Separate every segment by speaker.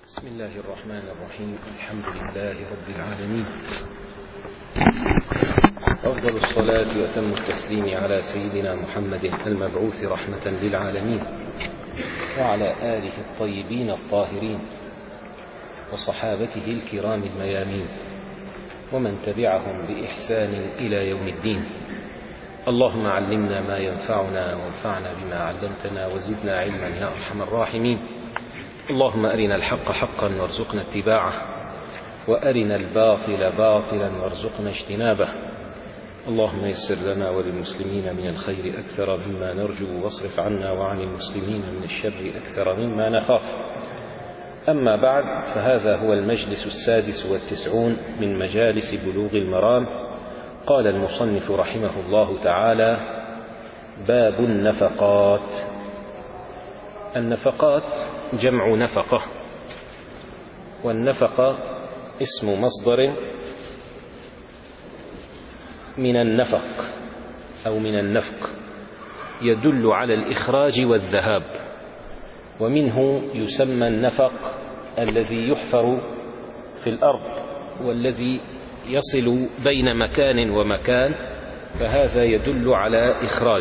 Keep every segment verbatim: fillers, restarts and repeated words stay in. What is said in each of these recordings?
Speaker 1: بسم الله الرحمن الرحيم. الحمد لله رب العالمين، أفضل الصلاة وأتم التسليم على سيدنا محمد المبعوث رحمة للعالمين، وعلى آله الطيبين الطاهرين وصحابته الكرام الميامين ومن تبعهم بإحسان إلى يوم الدين. اللهم علمنا ما ينفعنا وانفعنا بما علمتنا وزدنا علما يا أرحم الراحمين. اللهم أرنا الحق حقا وارزقنا اتباعه، وأرنا الباطل باطلا وارزقنا اجتنابه. اللهم يسر لنا وللمسلمين من الخير أكثر مما نرجو، واصرف عنا وعن المسلمين من الشر أكثر مما نخاف. أما بعد، فهذا هو المجلس السادس والتسعون من مجالس بلوغ المرام. قال المصنف رحمه الله تعالى: باب النفقات. النفقات جمع نفقة، والنفقة اسم مصدر من النفق أو من النفق، يدل على الإخراج والذهاب، ومنه يسمى النفق الذي يحفر في الأرض والذي يصل بين مكان ومكان، فهذا يدل على إخراج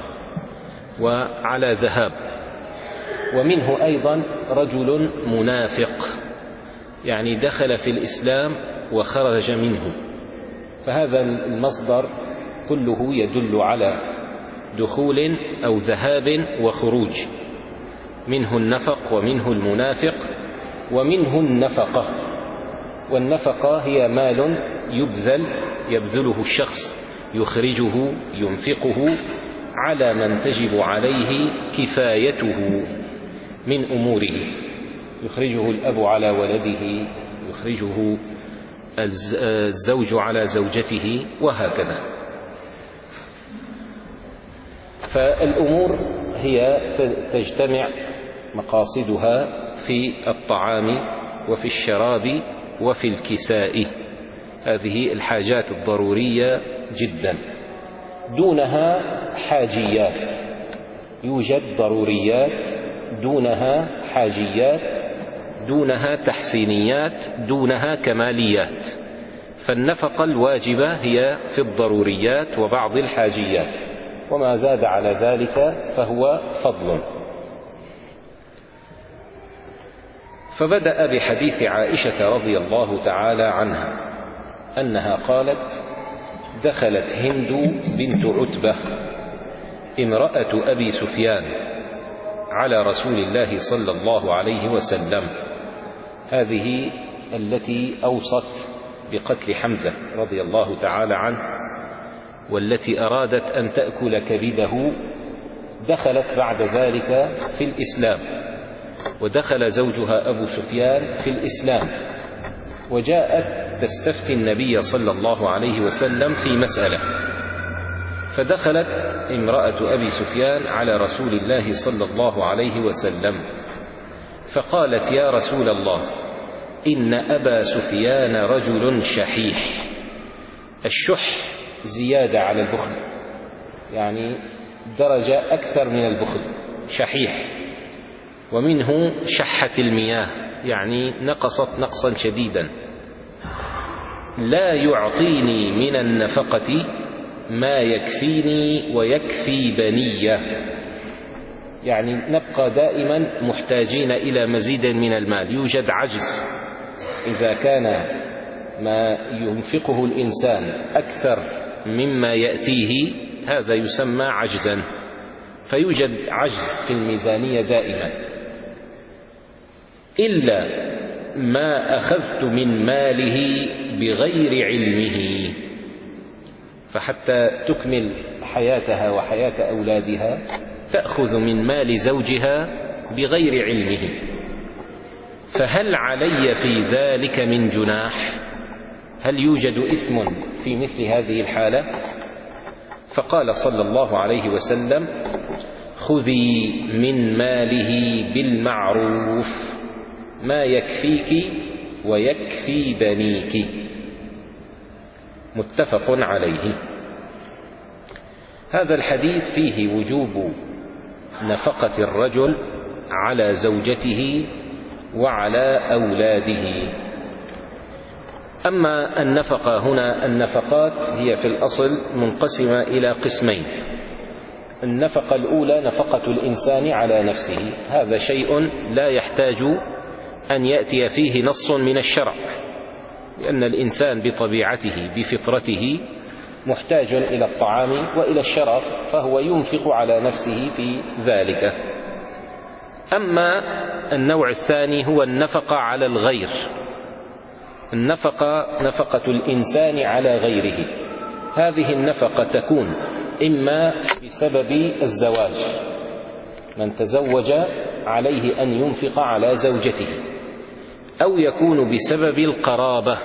Speaker 1: وعلى ذهاب. ومنه أيضا رجل منافق، يعني دخل في الإسلام وخرج منه، فهذا المصدر كله يدل على دخول أو ذهاب وخروج. منه النفق ومنه المنافق ومنه النفقة. والنفقة هي مال يبذل يبذله الشخص، يخرجه ينفقه على من تجب عليه كفايته من أموره، يخرجه الأب على ولده، يخرجه الزوج على زوجته، وهكذا. فالأمور هي تجتمع مقاصدها في الطعام وفي الشراب وفي الكساء، هذه الحاجات الضرورية جدا. دونها حاجيات، يوجد ضروريات دونها حاجيات، دونها تحسينيات، دونها كماليات. فالنفقة الواجبة هي في الضروريات وبعض الحاجيات، وما زاد على ذلك فهو فضل. فبدأ بحديث عائشة رضي الله تعالى عنها أنها قالت: دخلت هند بنت عتبة امرأة أبي سفيان على رسول الله صلى الله عليه وسلم، هذه التي أوصت بقتل حمزة رضي الله تعالى عنه، والتي أرادت أن تأكل كبده. دخلت بعد ذلك في الإسلام، ودخل زوجها أبو سفيان في الإسلام، وجاءت تستفتي النبي صلى الله عليه وسلم في مسألة. فدخلت امرأة أبي سفيان على رسول الله صلى الله عليه وسلم فقالت: يا رسول الله، إن أبا سفيان رجل شحيح. الشح زيادة على البخل، يعني درجة أكثر من البخل، شحيح. ومنه شحة المياه، يعني نقصت نقصا شديدا. لا يعطيني من النفقة ما يكفيني ويكفي بنية، يعني نبقى دائما محتاجين إلى مزيد من المال. يوجد عجز إذا كان ما ينفقه الإنسان أكثر مما يأتيه، هذا يسمى عجزا، فيوجد عجز في الميزانية دائما. إلا ما أخذت من ماله بغير علمه، فحتى تكمل حياتها وحياة أولادها تأخذ من مال زوجها بغير علمه، فهل علي في ذلك من جناح؟ هل يوجد إثم في مثل هذه الحالة؟ فقال صلى الله عليه وسلم: خذي من ماله بالمعروف ما يكفيك ويكفي بنيك. متفق عليه. هذا الحديث فيه وجوب نفقة الرجل على زوجته وعلى أولاده. أما النفقة هنا، النفقات هي في الأصل منقسمة إلى قسمين. النفقة الأولى نفقة الإنسان على نفسه، هذا شيء لا يحتاج أن يأتي فيه نص من الشرع، لأن الإنسان بطبيعته بفطرته محتاج إلى الطعام وإلى الشراب، فهو ينفق على نفسه في ذلك. أما النوع الثاني هو النفقة على الغير، النفقة نفقة الإنسان على غيره. هذه النفقة تكون إما بسبب الزواج، من تزوج عليه أن ينفق على زوجته، أو يكون بسبب القرابة.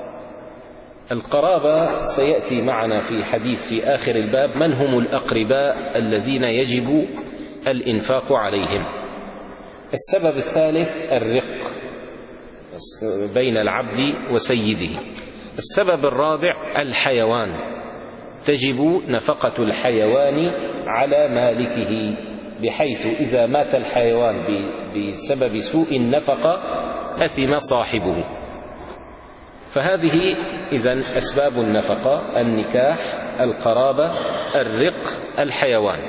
Speaker 1: القرابة سيأتي معنا في حديث في آخر الباب من هم الأقرباء الذين يجب الإنفاق عليهم. السبب الثالث الرق بين العبد وسيده. السبب الرابع الحيوان، تجب نفقة الحيوان على مالكه، بحيث إذا مات الحيوان بسبب سوء النفقة أثم صاحبه. فهذه إذن أسباب النفقة: النكاح، القرابة، الرق، الحيوان.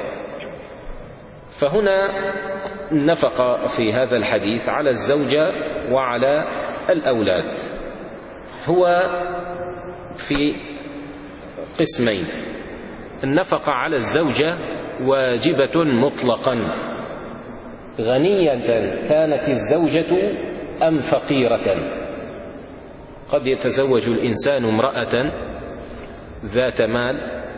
Speaker 1: فهنا النفقة في هذا الحديث على الزوجة وعلى الأولاد هو في قسمين. النفقة على الزوجة واجبة مطلقا، غنية كانت الزوجة أم فقيرة. قد يتزوج الإنسان امرأة ذات مال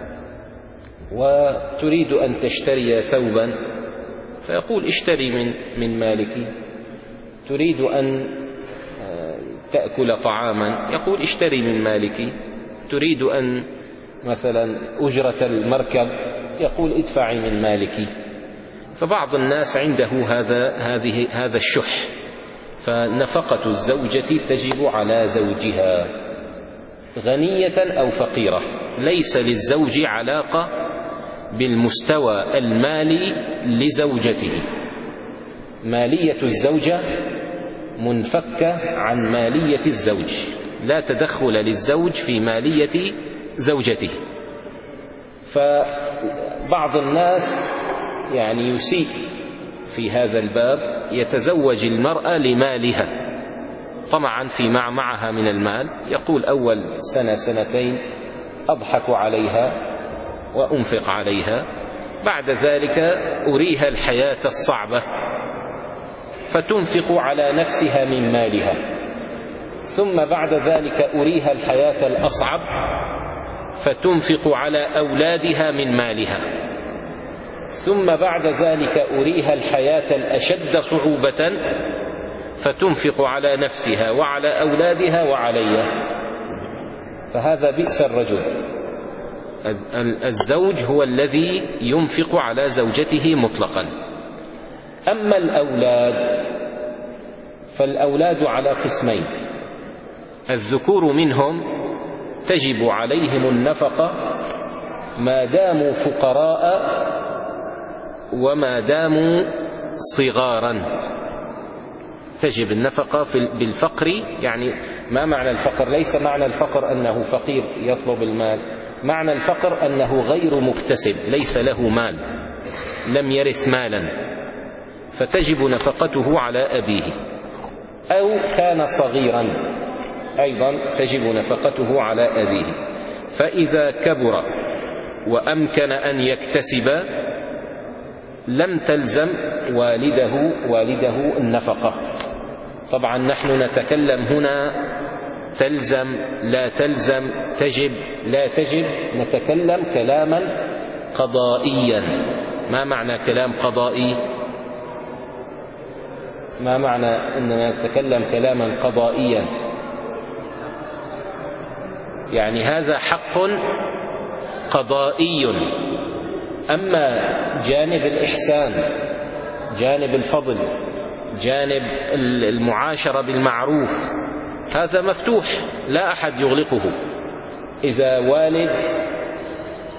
Speaker 1: وتريد أن تشتري ثوبا، فيقول اشتري من من مالك. تريد أن تأكل طعاما، يقول اشتري من مالك. تريد أن مثلا أجرة المركب، يقول ادفعي من مالك. فبعض الناس عنده هذا هذه هذا الشح، فنفقة الزوجة تجب على زوجها غنية أو فقيرة. ليس للزوج علاقة بالمستوى المالي لزوجته، مالية الزوجة منفكة عن مالية الزوج، لا تدخل للزوج في مالية زوجته. فبعض الناس يعني يسيء في هذا الباب، يتزوج المرأة لمالها طمعا في مع معها من المال، يقول أول سنة سنتين أضحك عليها وأنفق عليها، بعد ذلك أريها الحياة الصعبة فتنفق على نفسها من مالها، ثم بعد ذلك أريها الحياة الأصعب فتنفق على أولادها من مالها، ثم بعد ذلك أريها الحياة الأشد صعوبة فتنفق على نفسها وعلى أولادها وعليها. فهذا بئس الرجل. الزوج هو الذي ينفق على زوجته مطلقا. أما الأولاد فالأولاد على قسمين: الذكور منهم تجب عليهم النفقة ما داموا فقراء وما داموا صغارا. تجب النفقة بالفقر. يعني ما معنى الفقر؟ ليس معنى الفقر أنه فقير يطلب المال، معنى الفقر أنه غير مكتسب، ليس له مال، لم يرث مالا، فتجب نفقته على أبيه. أو كان صغيرا أيضا تجب نفقته على أبيه. فإذا كبر وأمكن أن يكتسب لم تلزم والده والده النفقة. طبعا نحن نتكلم هنا تلزم، لا تلزم، تجب، لا تجب، نتكلم كلاما قضائيا. ما معنى كلام قضائي؟ ما معنى أننا نتكلم كلاما قضائيا؟ يعني هذا حق قضائي. أما جانب الإحسان، جانب الفضل، جانب المعاشرة بالمعروف، هذا مفتوح لا أحد يغلقه. إذا والد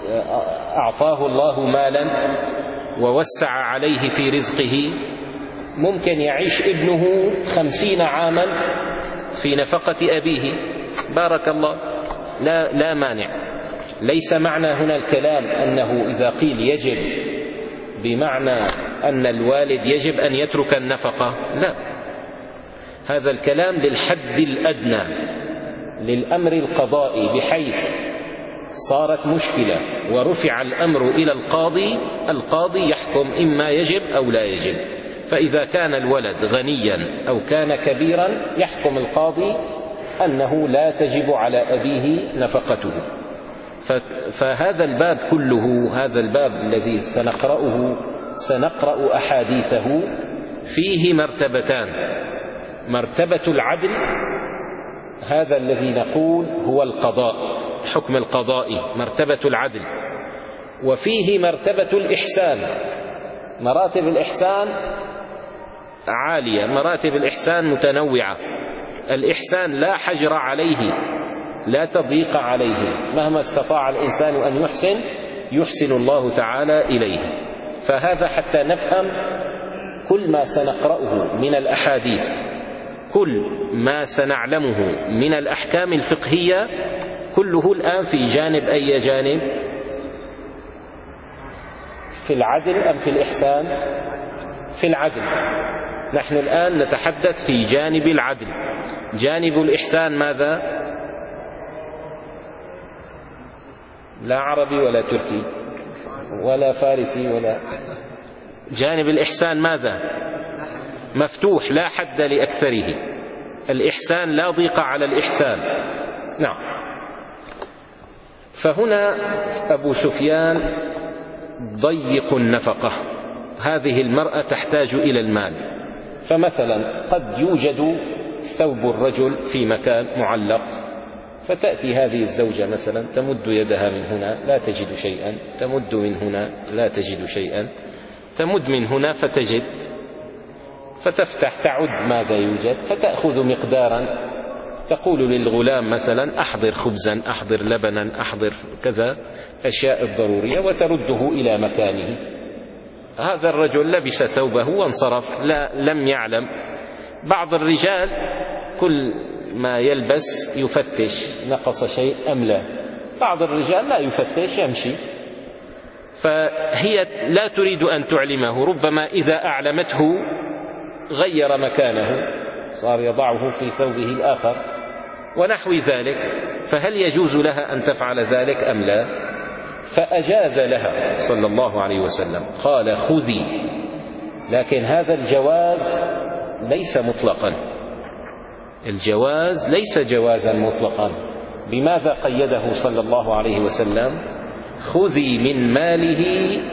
Speaker 1: أعطاه الله مالا ووسع عليه في رزقه ممكن يعيش ابنه خمسين عاما في نفقة أبيه، بارك الله، لا, لا مانع. ليس معنى هنا الكلام أنه إذا قيل يجب بمعنى أن الوالد يجب أن يترك النفقة، لا، هذا الكلام للحد الأدنى للأمر القضائي، بحيث صارت مشكلة ورفع الأمر إلى القاضي، القاضي يحكم إما يجب أو لا يجب. فإذا كان الولد غنيا أو كان كبيرا يحكم القاضي أنه لا تجب على أبيه نفقته. فهذا الباب كله، هذا الباب الذي سنقرأه سنقرأ أحاديثه فيه مرتبتان: مرتبة العدل، هذا الذي نقول هو القضاء، حكم القضائي، مرتبة العدل، وفيه مرتبة الإحسان. مراتب الإحسان عالية، مراتب الإحسان متنوعة. الإحسان لا حجر عليه، لا تضييق عليه، مهما استطاع الإنسان أن يحسن يحسن الله تعالى إليه. فهذا حتى نفهم كل ما سنقرأه من الأحاديث، كل ما سنعلمه من الأحكام الفقهية، كله الآن في جانب أي جانب؟ في العدل أم في الإحسان؟ في العدل. نحن الآن نتحدث في جانب العدل. جانب الإحسان ماذا؟ لا عربي ولا تركي ولا فارسي ولا. جانب الإحسان ماذا؟ مفتوح، لا حد لأكثره. الإحسان لا ضيق على الإحسان. نعم. فهنا أبو سفيان ضيق النفقة، هذه المرأة تحتاج إلى المال. فمثلا قد يوجد ثوب الرجل في مكان معلق، فتأتي هذه الزوجة مثلا تمد يدها من هنا لا تجد شيئا، تمد من هنا لا تجد شيئا، تمد من هنا فتجد، فتفتح تعد ماذا يوجد، فتأخذ مقدارا، تقول للغلام مثلا أحضر خبزا، أحضر لبنا، أحضر كذا، أشياء الضرورية، وترده إلى مكانه. هذا الرجل لبس ثوبه وانصرف، لا لم يعلم. بعض الرجال كل ما يلبس يفتش نقص شيء أم لا، بعض الرجال لا يفتش يمشي. فهي لا تريد أن تعلمه، ربما إذا أعلمته غير مكانه، صار يضعه في ثوبه الآخر ونحو ذلك. فهل يجوز لها أن تفعل ذلك أم لا؟ فأجاز لها صلى الله عليه وسلم، قال خذي. لكن هذا الجواز ليس مطلقا، الجواز ليس جوازا مطلقا. بماذا قيده صلى الله عليه وسلم؟ خذي من ماله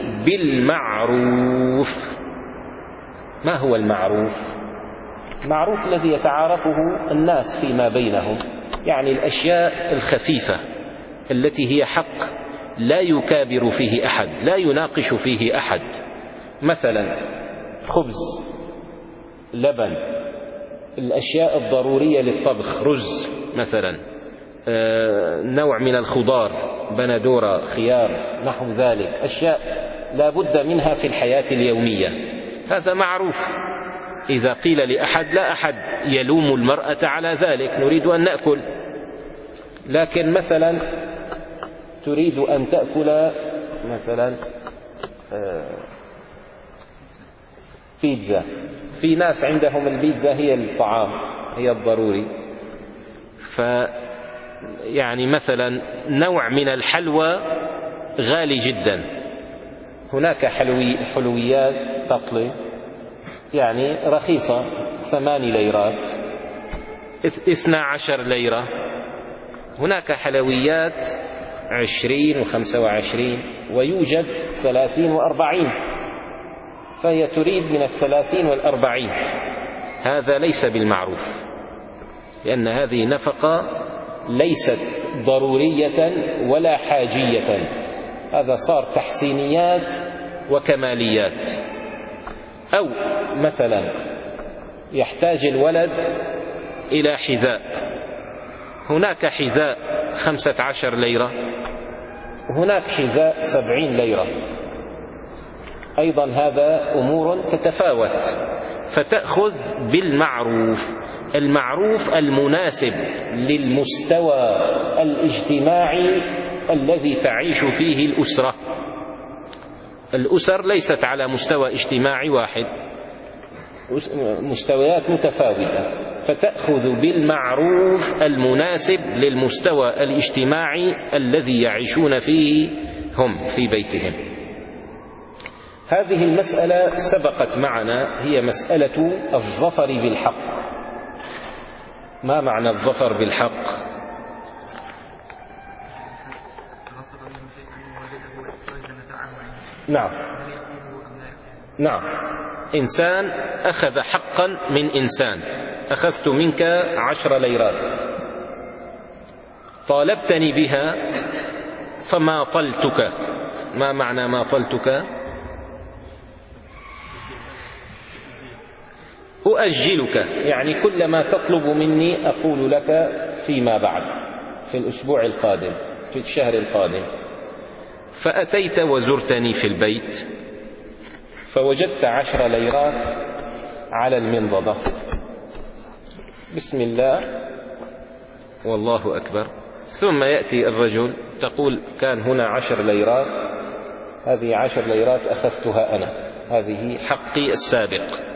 Speaker 1: بالمعروف. ما هو المعروف؟ المعروف الذي يتعارفه الناس فيما بينهم، يعني الأشياء الخفيفة التي هي حق لا يكابر فيه أحد، لا يناقش فيه أحد. مثلا خبز، لبن، الأشياء الضرورية للطبخ، رز مثلا، آه، نوع من الخضار، بندورة، خيار، نحو ذلك، أشياء لا بد منها في الحياة اليومية، هذا معروف. إذا قيل لأحد لا أحد يلوم المرأة على ذلك، نريد أن نأكل. لكن مثلا تريد أن تأكل مثلا بيتزا، في ناس عندهم البيتزا هي الطعام، هي الضروري. ف يعني مثلا نوع من الحلوى غالي جدا، هناك حلوي حلويات تطلي يعني رخيصة، ثماني ليرات، اثنى عشر ليرة. هناك حلويات عشرين وخمسة وعشرين، ويوجد ثلاثين وأربعين، فهي تريد من الثلاثين والأربعين. هذا ليس بالمعروف، لأن هذه نفقة ليست ضرورية ولا حاجية، هذا صار تحسينيات وكماليات. أو مثلا يحتاج الولد إلى حذاء، هناك حذاء خمسة عشر ليرة، وهناك حذاء سبعين ليرة، أيضا هذا أمور تتفاوت. فتأخذ بالمعروف، المعروف المناسب للمستوى الاجتماعي الذي تعيش فيه الأسرة. الأسر ليست على مستوى اجتماعي واحد، مستويات متفاوتة، فتأخذ بالمعروف المناسب للمستوى الاجتماعي الذي يعيشون فيه هم في بيتهم. هذه المسألة سبقت معنا، هي مسألة الظفر بالحق. ما معنى الظفر بالحق؟ نعم نعم إنسان أخذ حقا من إنسان، أخذت منك عشر ليرات، طالبتني بها فما طلتك. ما معنى ما طلتك؟ أؤجلك، يعني كلما تطلب مني أقول لك فيما بعد، في الأسبوع القادم، في الشهر القادم. فأتيت وزرتني في البيت فوجدت عشر ليرات على المنضدة، بسم الله والله أكبر، ثم يأتي الرجل تقول كان هنا عشر ليرات، هذه عشر ليرات أخذتها أنا، هذه حقي السابق.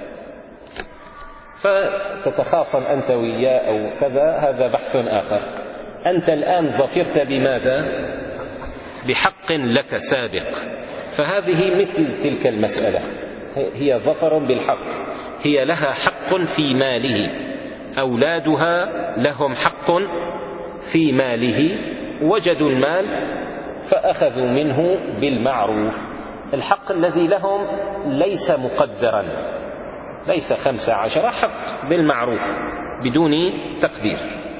Speaker 1: فتتخاصم أنت وياه أو كذا، هذا بحث آخر. أنت الآن ظفرت بماذا؟ بحق لك سابق. فهذه مثل تلك المسألة، هي ظفر بالحق، هي لها حق في ماله، أولادها لهم حق في ماله، وجدوا المال فأخذوا منه بالمعروف. الحق الذي لهم ليس مقدرا، ليس خمسة عشر، حق بالمعروف بدون تقدير.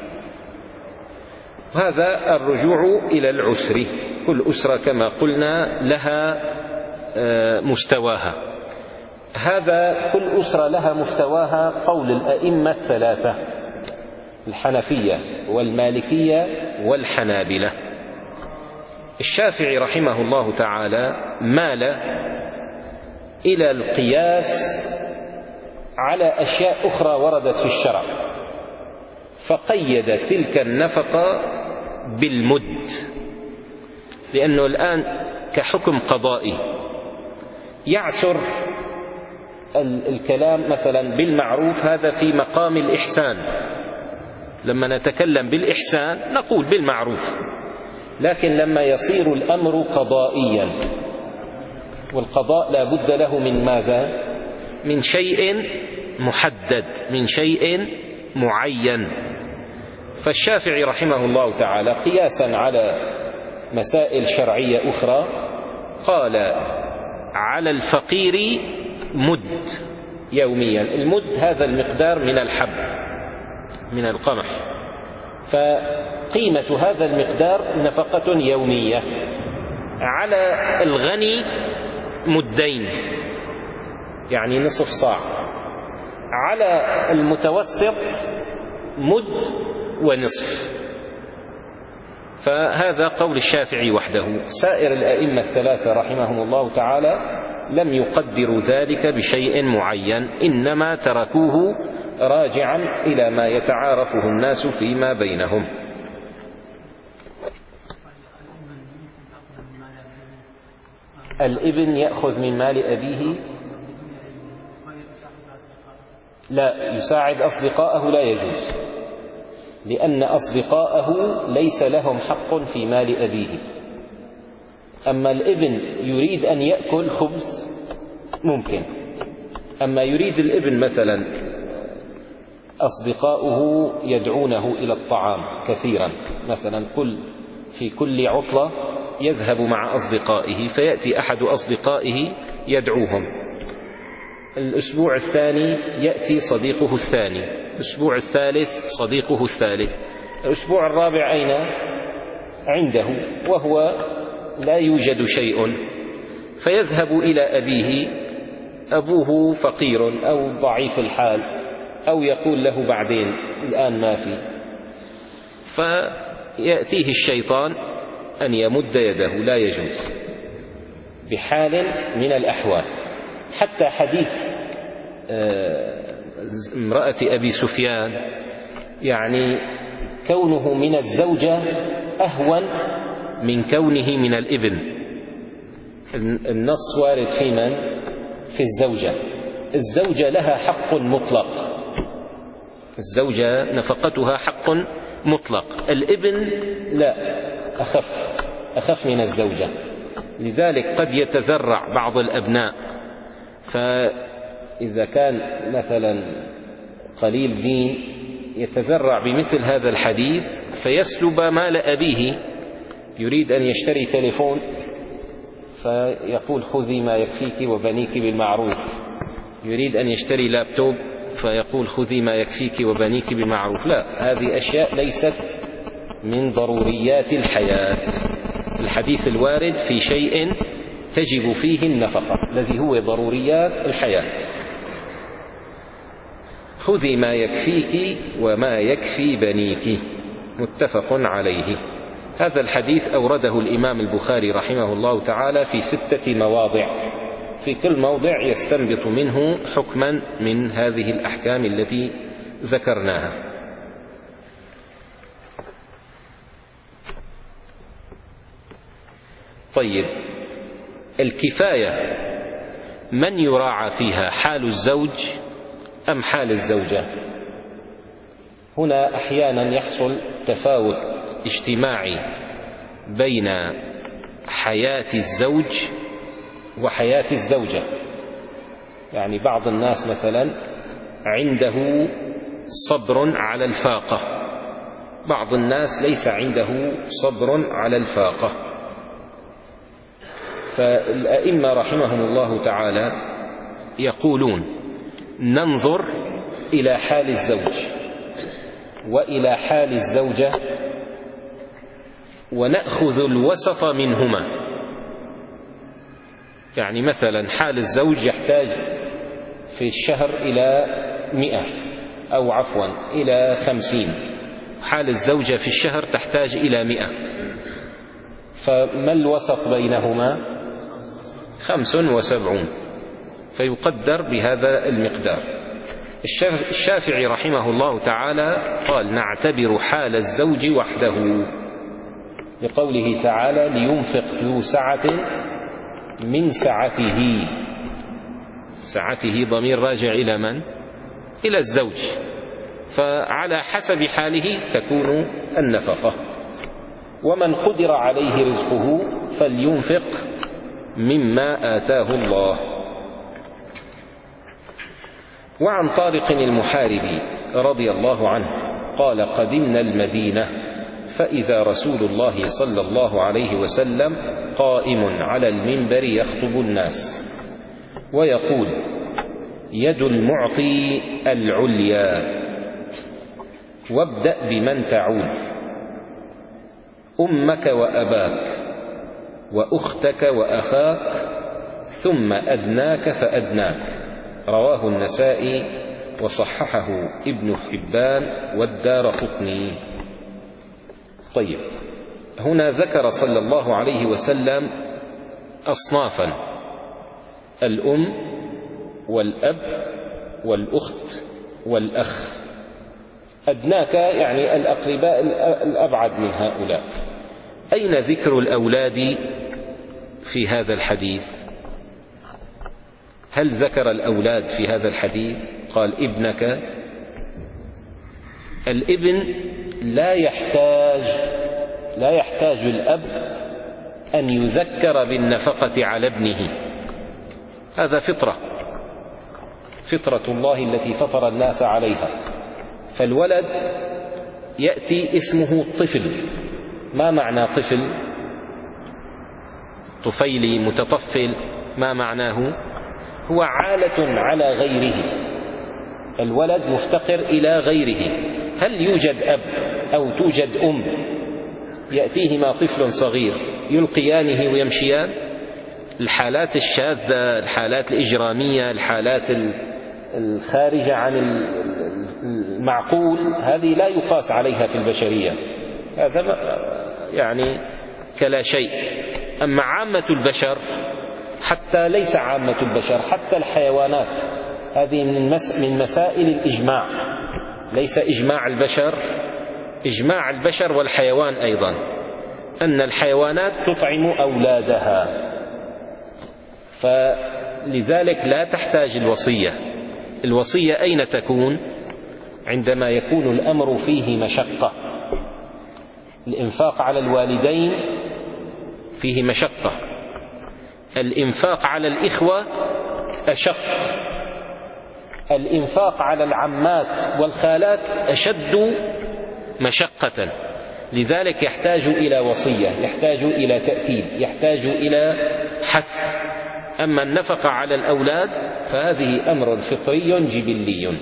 Speaker 1: هذا الرجوع إلى العسر، كل أسرة كما قلنا لها مستواها، هذا كل أسرة لها مستواها. قول الأئمة الثلاثة، الحنفية والمالكية والحنابلة. الشافعي رحمه الله تعالى مال إلى القياس على أشياء أخرى وردت في الشرع، فقيد تلك النفقة بالمد، لأنه الآن كحكم قضائي يعسر الكلام مثلا بالمعروف، هذا في مقام الإحسان. لما نتكلم بالإحسان نقول بالمعروف، لكن لما يصير الأمر قضائيا، والقضاء لا بد له من ماذا؟ من شيء محدد، من شيء معين. فالشافعي رحمه الله تعالى قياسا على مسائل شرعية أخرى قال على الفقير مد يوميا. المد هذا المقدار من الحب، من القمح، فقيمة هذا المقدار نفقة يومية. على الغني مدين، يعني نصف صاع. على المتوسط مد ونصف. فهذا قول الشافعي وحده. سائر الأئمة الثلاثة رحمهم الله تعالى لم يقدروا ذلك بشيء معين، إنما تركوه راجعا إلى ما يتعارفه الناس فيما بينهم. الابن يأخذ من مال أبيه؟ لا، يساعد أصدقاءه لا يجوز، لأن أصدقاءه ليس لهم حق في مال أبيه. أما الابن يريد أن يأكل خبز ممكن، أما يريد الابن مثلا أصدقاؤه يدعونه إلى الطعام كثيرا، مثلا كل في كل عطلة يذهب مع أصدقائه، فيأتي أحد أصدقائه يدعوهم، الأسبوع الثاني يأتي صديقه الثاني، الأسبوع الثالث صديقه الثالث، الأسبوع الرابع أين؟ عنده وهو لا يوجد شيء، فيذهب إلى أبيه، أبوه فقير أو ضعيف الحال، أو يقول له بعدين الآن ما في، فيأتيه الشيطان أن يمد يده، لا يجوز بحال من الأحوال. حتى حديث امرأة أبي سفيان يعني كونه من الزوجة أهون من كونه من الابن. النص وارد في من؟ في الزوجة. الزوجة لها حق مطلق، الزوجة نفقتها حق مطلق، الابن لا، أخف أخف من الزوجة. لذلك قد يتذرع بعض الأبناء، فإذا كان مثلا قليل دين يتذرع بمثل هذا الحديث فيسلب مال أبيه. يريد أن يشتري تليفون فيقول خذي ما يكفيك وبنيك بالمعروف، يريد أن يشتري لابتوب فيقول خذي ما يكفيك وبنيك بالمعروف. لا، هذه أشياء ليست من ضروريات الحياة. الحديث الوارد في شيء تجب فيه النفقة الذي هو ضروريات الحياة. خذي ما يكفيك وما يكفي بنيك، متفق عليه. هذا الحديث أورده الإمام البخاري رحمه الله تعالى في ستة مواضع، في كل موضع يستنبط منه حكما من هذه الأحكام التي ذكرناها. طيب، الكفاية من يراعى فيها، حال الزوج أم حال الزوجة؟ هنا أحيانا يحصل تفاوت اجتماعي بين حياة الزوج وحياة الزوجة. يعني بعض الناس مثلا عنده صبر على الفاقة، بعض الناس ليس عنده صبر على الفاقة. فالأئمة رحمهم الله تعالى يقولون ننظر إلى حال الزوج وإلى حال الزوجة ونأخذ الوسط منهما. يعني مثلا حال الزوج يحتاج في الشهر إلى مئة أو عفوا إلى خمسين، حال الزوجة في الشهر تحتاج إلى مئة، فما الوسط بينهما؟ خمس وسبعون، فيقدر بهذا المقدار. الشافعي رحمه الله تعالى قال نعتبر حال الزوج وحده، لقوله تعالى لينفق ذو سعة من سعته. سعته ضمير راجع إلى من؟ إلى الزوج، فعلى حسب حاله تكون النفقة. ومن قدر عليه رزقه فلينفق مما آتاه الله. وعن طارق المحاربي رضي الله عنه قال قدمنا المدينة فإذا رسول الله صلى الله عليه وسلم قائم على المنبر يخطب الناس ويقول يد المعطي العليا وابدأ بمن تعول، أمك وأباك وأختك وأخاك ثم أدناك فأدناك. رواه النسائي وصححه ابن حبان والدارقطني. طيب، هنا ذكر صلى الله عليه وسلم أصنافا: الأم والأب والأخت والأخ. أدناك يعني الأقرباء الأبعد من هؤلاء. أين ذكر الأولاد في هذا الحديث؟ هل ذكر الأولاد في هذا الحديث؟ قال ابنك. الابن لا يحتاج لا يحتاج الأب أن يذكر بالنفقة على ابنه، هذا فطرة فطرة الله التي فطر الناس عليها. فالولد يأتي اسمه طفل. ما معنى طفل؟ طفيلي، متطفل، ما معناه؟ هو عالة على غيره، الولد مفتقر إلى غيره. هل يوجد أب أو توجد أم يأتيهما طفل صغير يلقيانه ويمشيان؟ الحالات الشاذة، الحالات الإجرامية، الحالات الخارجة عن المعقول، هذه لا يقاس عليها في البشرية، هذا يعني كلا شيء. أما عامة البشر، حتى ليس عامة البشر، حتى الحيوانات هذه من مسائل الإجماع، ليس إجماع البشر، إجماع البشر والحيوان أيضا، أن الحيوانات تطعم أولادها، فلذلك لا تحتاج الوصية. الوصية أين تكون؟ عندما يكون الأمر فيه مشقة. الإنفاق على الوالدين فيه مشقة، الإنفاق على الإخوة أشق، الإنفاق على العمات والخالات أشد مشقة، لذلك يحتاج إلى وصية، يحتاج إلى تأكيد، يحتاج إلى حث. أما النفقة على الأولاد فهذه أمر فطري جبلي.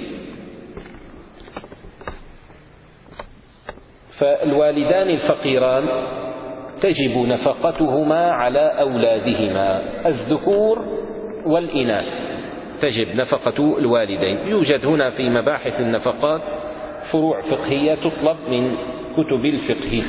Speaker 1: فالوالدان الفقيران تجب نفقتهما على أولادهما الذكور والإناث، تجب نفقة الوالدين. يوجد هنا في مباحث النفقات فروع فقهية تطلب من كتب الفقه.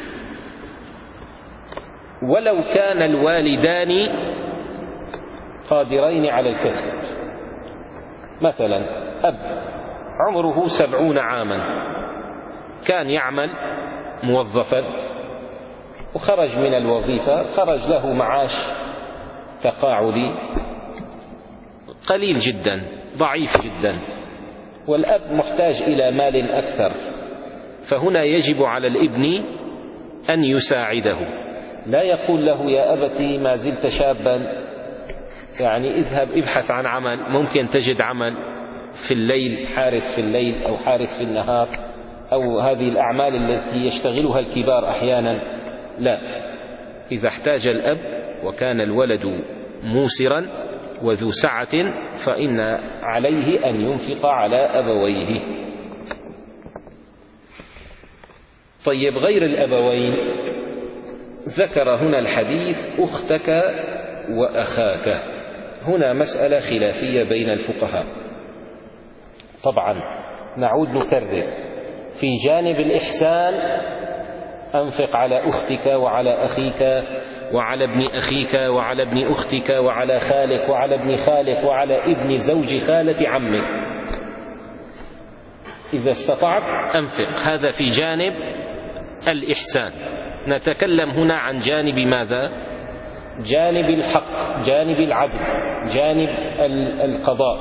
Speaker 1: ولو كان الوالدان قادرين على الكسب، مثلا أب عمره سبعون عاما كان يعمل موظفا وخرج من الوظيفة، خرج له معاش تقاعدي قليل جدا ضعيف جدا، والأب محتاج إلى مال أكثر، فهنا يجب على الابن أن يساعده. لا يقول له يا أبتي ما زلت شابا، يعني اذهب ابحث عن عمل، ممكن تجد عمل في الليل، حارس في الليل أو حارس في النهار، أو هذه الأعمال التي يشتغلها الكبار أحيانا. لا، إذا احتاج الأب وكان الولد موسرا وذو سعة فإن عليه أن ينفق على أبويه. طيب، غير الأبوين ذكر هنا الحديث أختك وأخاك. هنا مسألة خلافية بين الفقهاء. طبعا نعود نكرر، في جانب الإحسان أنفق على أختك وعلى أخيك وعلى ابن أخيك وعلى ابن أختك وعلى خالك وعلى ابن خالك وعلى ابن زوج خالة عمك، إذا استطعت أنفق. هذا في جانب الإحسان. نتكلم هنا عن جانب ماذا؟ جانب الحق، جانب العدل، جانب القضاء.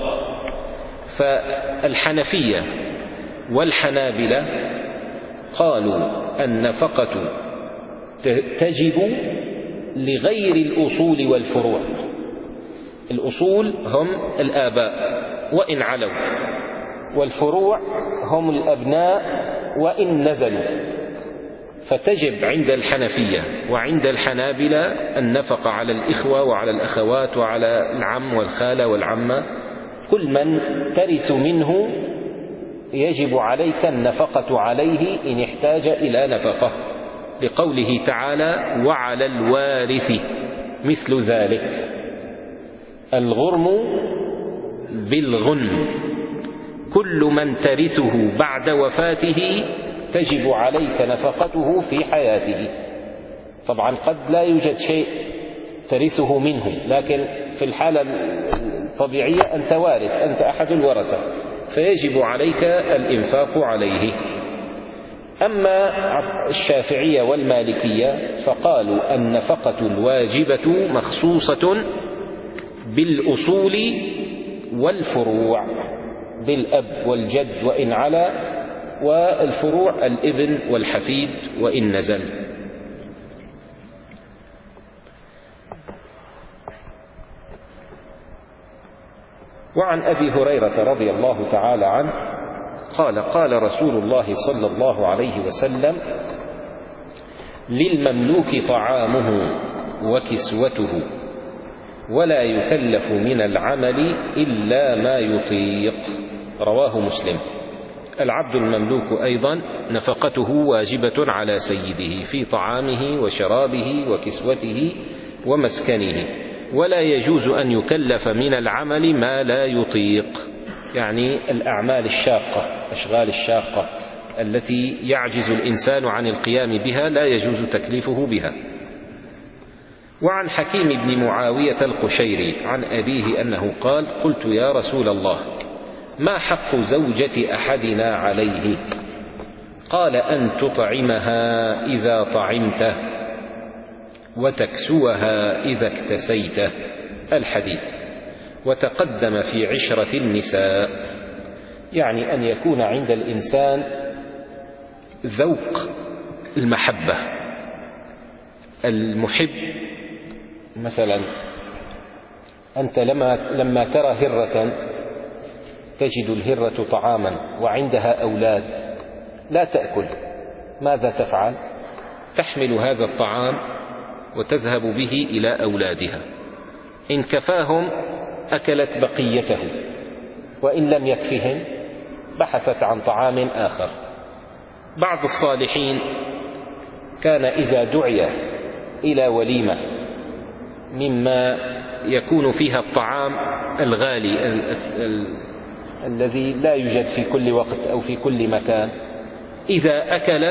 Speaker 1: فالحنفية والحنابلة قالوا النفقة تجب لغير الأصول والفروع. الأصول هم الآباء وإن علوا، والفروع هم الأبناء وإن نزلوا. فتجب عند الحنفية وعند الحنابلة النفقة على الإخوة وعلى الأخوات وعلى العم والخالة والعمة، كل من ترث منه يجب عليك النفقة عليه إن احتاج إلى نفقة، لقوله تعالى وعلى الوارث مثل ذلك. الغرم بالغنم، كل من ترثه بعد وفاته تجب عليك نفقته في حياته. طبعا قد لا يوجد شيء ترثه منه، لكن في الحالة الطبيعية أنت وارث، أنت أحد الورثة، فيجب عليك الإنفاق عليه. أما الشافعية والمالكية فقالوا النفقة الواجبة مخصوصة بالأصول والفروع، بالأب والجد وإن علا، والفروع الابن والحفيد وإن نزل. وعن أبي هريرة رضي الله تعالى عنه قال قال رسول الله صلى الله عليه وسلم للمملوك طعامه وكسوته ولا يكلف من العمل إلا ما يطيق. رواه مسلم. العبد المملوك أيضا نفقته واجبة على سيده في طعامه وشرابه وكسوته ومسكنه، ولا يجوز أن يكلف من العمل ما لا يطيق، يعني الأعمال الشاقة، أشغال الشاقة التي يعجز الإنسان عن القيام بها لا يجوز تكليفه بها. وعن حكيم بن معاوية القشيري عن أبيه أنه قال: قلت يا رسول الله ما حق زوجة أحدنا عليه؟ قال: أن تطعمها إذا طعمته وتكسوها إذا اكتسيته. الحديث. وتقدم في عشرة النساء، يعني أن يكون عند الإنسان ذوق المحبة. المحب مثلا أنت لما, لما ترى هرة تجد الهرة طعاما وعندها أولاد لا تأكل، ماذا تفعل؟ تحمل هذا الطعام وتذهب به إلى أولادها، إن كفاهم أكلت بقيته، وإن لم يكفهم بحثت عن طعام آخر. بعض الصالحين كان إذا دعي إلى وليمة مما يكون فيها الطعام الغالي ال ال الذي لا يوجد في كل وقت أو في كل مكان، إذا أكل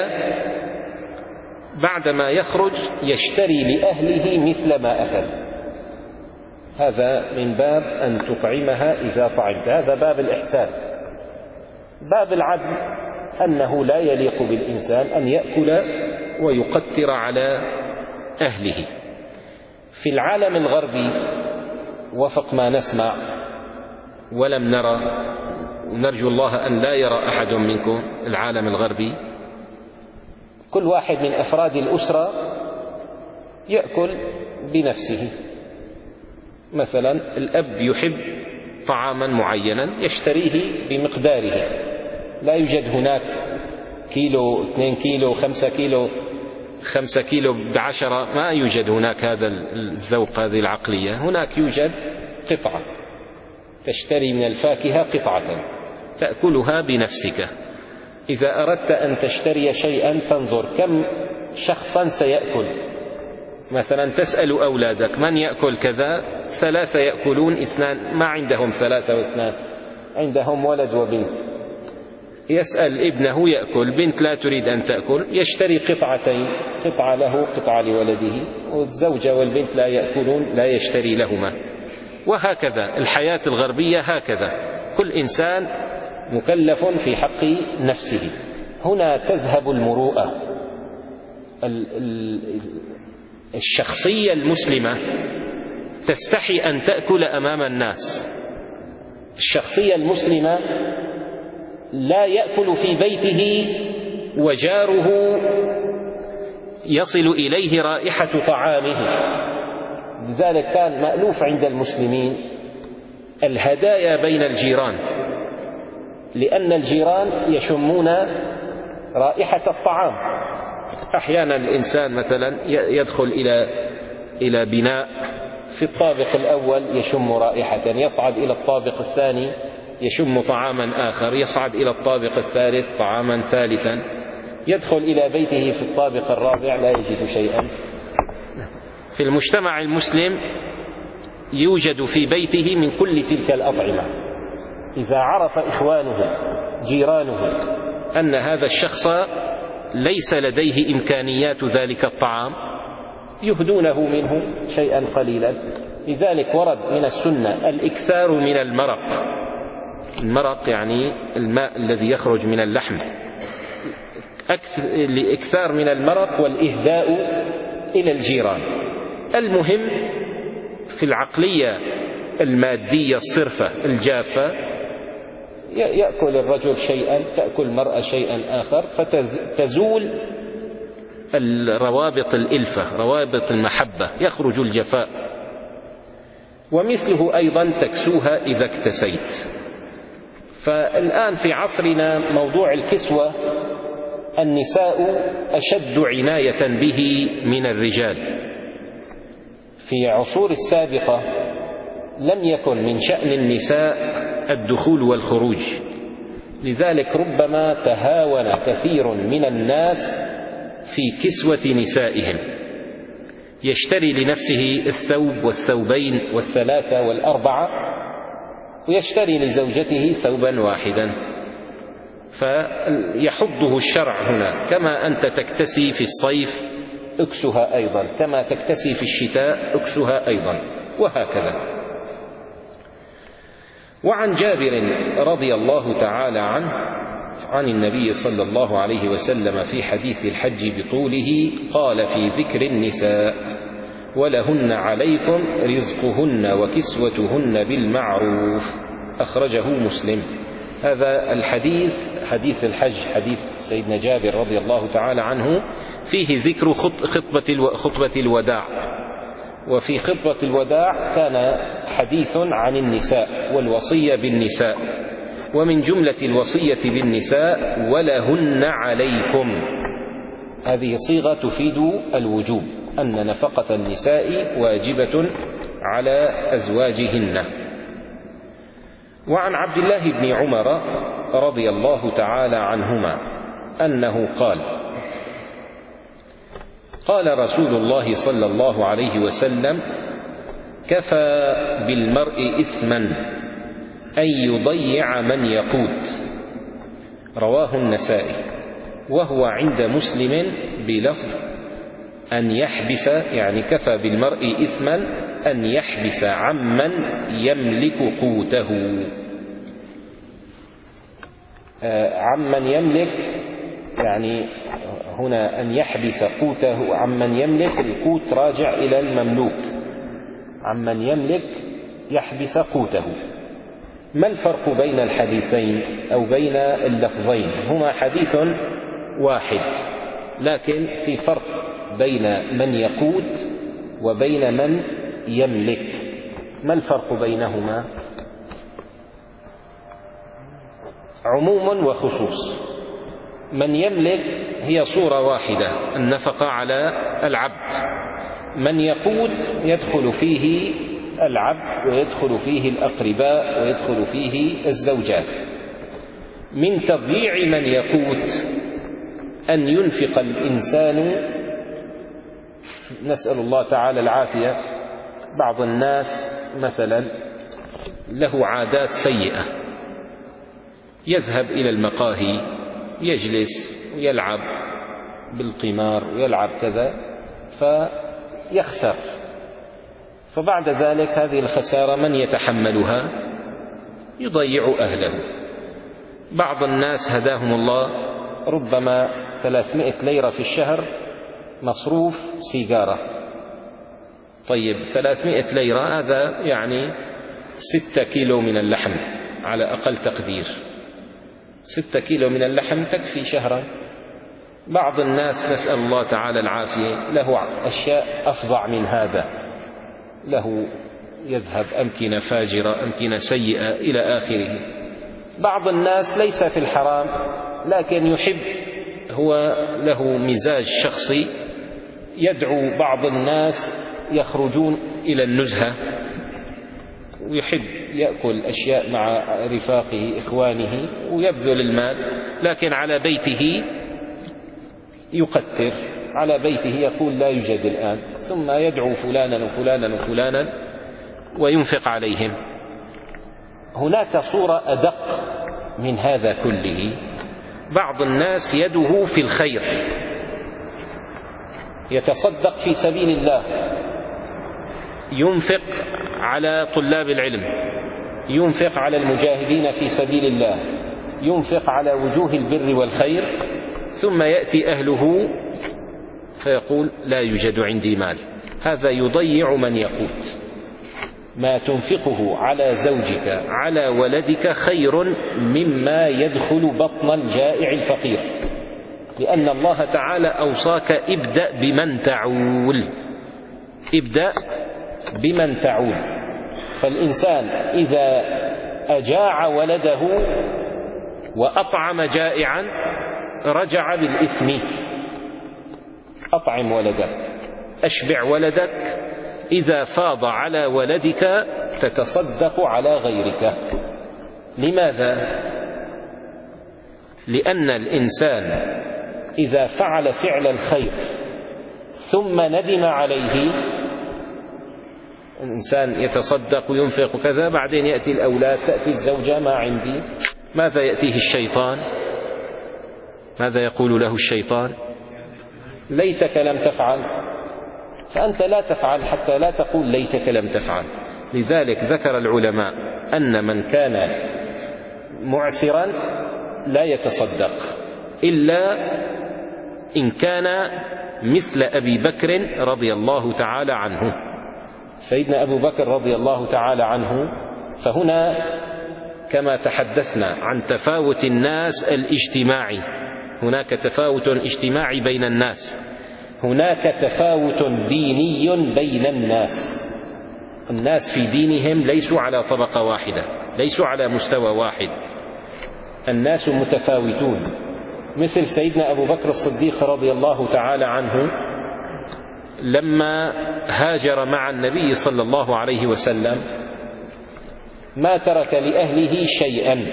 Speaker 1: بعدما يخرج يشتري لأهله مثل ما أكل. هذا من باب أن تطعمها إذا طعمت، هذا باب الإحسان. باب العدل أنه لا يليق بالإنسان أن يأكل ويقتر على أهله. في العالم الغربي وفق ما نسمع ولم نرى، ونرجو الله أن لا يرى أحد منكم العالم الغربي، كل واحد من أفراد الأسرة يأكل بنفسه. مثلا الأب يحب طعاما معينا يشتريه بمقداره، لا يوجد هناك كيلو اثنين كيلو خمسة كيلو خمسة كيلو بعشرة، ما يوجد هناك هذا الذوق، هذه العقلية. هناك يوجد قطعة، تشتري من الفاكهة قطعة تأكلها بنفسك. إذا أردت أن تشتري شيئا تنظر كم شخصا سيأكل، مثلا تسأل أولادك من يأكل كذا، ثلاثة يأكلون، اثنان ما عندهم ثلاثة واثنان، عندهم ولد وبنت. يسأل ابنه يأكل، بنت لا تريد أن تأكل، يشتري قطعتين، قطعة له قطعة لولده، والزوجة والبنت لا يأكلون لا يشتري لهما. وهكذا الحياة الغربية هكذا، كل إنسان مكلف في حق نفسه. هنا تذهب المروءة. الشخصية المسلمة تستحي أن تأكل أمام الناس. الشخصية المسلمة لا يأكل في بيته وجاره يصل إليه رائحة طعامه. لذلك كان مألوف عند المسلمين الهدايا بين الجيران، لأن الجيران يشمون رائحة الطعام. أحيانا الإنسان مثلا يدخل إلى إلى بناء في الطابق الأول يشم رائحة، يصعد إلى الطابق الثاني يشم طعاما آخر، يصعد إلى الطابق الثالث طعاما ثالثا، يدخل إلى بيته في الطابق الرابع لا يجد شيئا. في المجتمع المسلم يوجد في بيته من كل تلك الأطعمة. إذا عرف إخوانه جيرانه أن هذا الشخص ليس لديه إمكانيات ذلك الطعام يهدونه منه شيئا قليلا. لذلك ورد من السنة الإكثار من المرق. المرق يعني الماء الذي يخرج من اللحم، الإكثار من المرق والإهداء إلى الجيران. المهم في العقلية المادية الصرفة الجافة يأكل الرجل شيئا، تأكل المرأة شيئا آخر، فتزول الروابط الإلفة، روابط المحبة، يخرج الجفاء. ومثله أيضا تكسوها إذا اكتسيت. فالآن في عصرنا موضوع الكسوة النساء أشد عناية به من الرجال. في عصور السابقة لم يكن من شأن النساء الدخول والخروج، لذلك ربما تهاون كثير من الناس في كسوة نسائهم، يشتري لنفسه الثوب والثوبين والثلاثة والأربعة ويشتري لزوجته ثوبا واحدا. فيحضه الشرع هنا، كما أنت تكتسي في الصيف اكسها أيضا، كما تكتسي في الشتاء اكسها أيضا، وهكذا. وعن جابر رضي الله تعالى عنه عن النبي صلى الله عليه وسلم في حديث الحج بطوله قال في ذكر النساء: ولهن عليكم رزقهن وكسوتهن بالمعروف، أخرجه مسلم. هذا الحديث حديث الحج، حديث سيدنا جابر رضي الله تعالى عنه، فيه ذكر خطبة خطبة الوداع. وفي خطبة الوداع كان حديث عن النساء والوصية بالنساء، ومن جملة الوصية بالنساء ولهن عليكم، هذه صيغة تفيد الوجوب، أن نفقة النساء واجبة على أزواجهن. وعن عبد الله بن عمر رضي الله تعالى عنهما أنه قال: قال رسول الله صلى الله عليه وسلم: كفى بالمرء إثما أن يضيع من يقوت، رواه النسائي، وهو عند مسلم بلفظ أن يحبس، يعني كفى بالمرء إثما أن يحبس عمن يملك قوته. آه عمن يملك، يعني هنا أن يحبس قوته عمن يملك، القوت راجع إلى المملوك، عمن يملك يحبس قوته. ما الفرق بين الحديثين أو بين اللفظين؟ هما حديث واحد، لكن في فرق بين من يقوت وبين من يملك. ما الفرق بينهما؟ عموم وخصوص. من يملك هي صورة واحدة، النفقة على العبد. من يقوت يدخل فيه العبد ويدخل فيه الأقرباء ويدخل فيه الزوجات. من تضييع من يقوت أن ينفق الإنسان، نسأل الله تعالى العافية، بعض الناس مثلا له عادات سيئة، يذهب إلى المقاهي، يجلس ويلعب بالقمار ويلعب كذا فيخسر، فبعد ذلك هذه الخسارة من يتحملها؟ يضيع أهله. بعض الناس هداهم الله ربما ثلاثمائة ليرة في الشهر مصروف سيجارة. طيب ثلاثمائة ليرة هذا يعني ستة كيلو من اللحم على أقل تقدير، ستة كيلو من اللحم تكفي شهرا. بعض الناس نسأل الله تعالى العافية له أشياء أفظع من هذا، له يذهب أمكنة فاجرة، أمكنة سيئة إلى آخره. بعض الناس ليس في الحرام لكن يحب، هو له مزاج شخصي، يدعو بعض الناس يخرجون إلى النزهة ويحب يأكل أشياء مع رفاقه إخوانه ويبذل المال، لكن على بيته يقتر، على بيته يقول لا يوجد الآن، ثم يدعو فلانا وفلانا وفلانا وينفق عليهم. هناك صورة أدق من هذا كله. بعض الناس يده في الخير، يتصدق في سبيل الله، ينفق على طلاب العلم، ينفق على المجاهدين في سبيل الله، ينفق على وجوه البر والخير، ثم يأتي أهله فيقول لا يوجد عندي مال. هذا يضيع من يقوت. ما تنفقه على زوجك على ولدك خير مما يدخل بطن الجائع الفقير، لأن الله تعالى أوصاك ابدأ بمن تعول، ابدأ بمن تعول. فالإنسان إذا أجاع ولده وأطعم جائعا رجع بالإثم. أطعم ولدك، أشبع ولدك، إذا فاض على ولدك تتصدق على غيرك. لماذا؟ لأن الإنسان إذا فعل فعل الخير ثم ندم عليه، الإنسان يتصدق وينفق كذا، بعدين يأتي الأولاد، تأتي الزوجة، ما عندي، ماذا يأتيه الشيطان؟ ماذا يقول له الشيطان؟ ليتك لم تفعل، فأنت لا تفعل حتى لا تقول ليتك لم تفعل. لذلك ذكر العلماء أن من كان معسرا لا يتصدق إلا إن كان مثل أبي بكر رضي الله تعالى عنه. سيدنا أبو بكر رضي الله تعالى عنه، فهنا كما تحدثنا عن تفاوت الناس الاجتماعي، هناك تفاوت اجتماعي بين الناس، هناك تفاوت ديني بين الناس. الناس في دينهم ليسوا على طبقة واحدة، ليسوا على مستوى واحد، الناس متفاوتون. مثل سيدنا أبو بكر الصديق رضي الله تعالى عنه لما هاجر مع النبي صلى الله عليه وسلم ما ترك لأهله شيئا،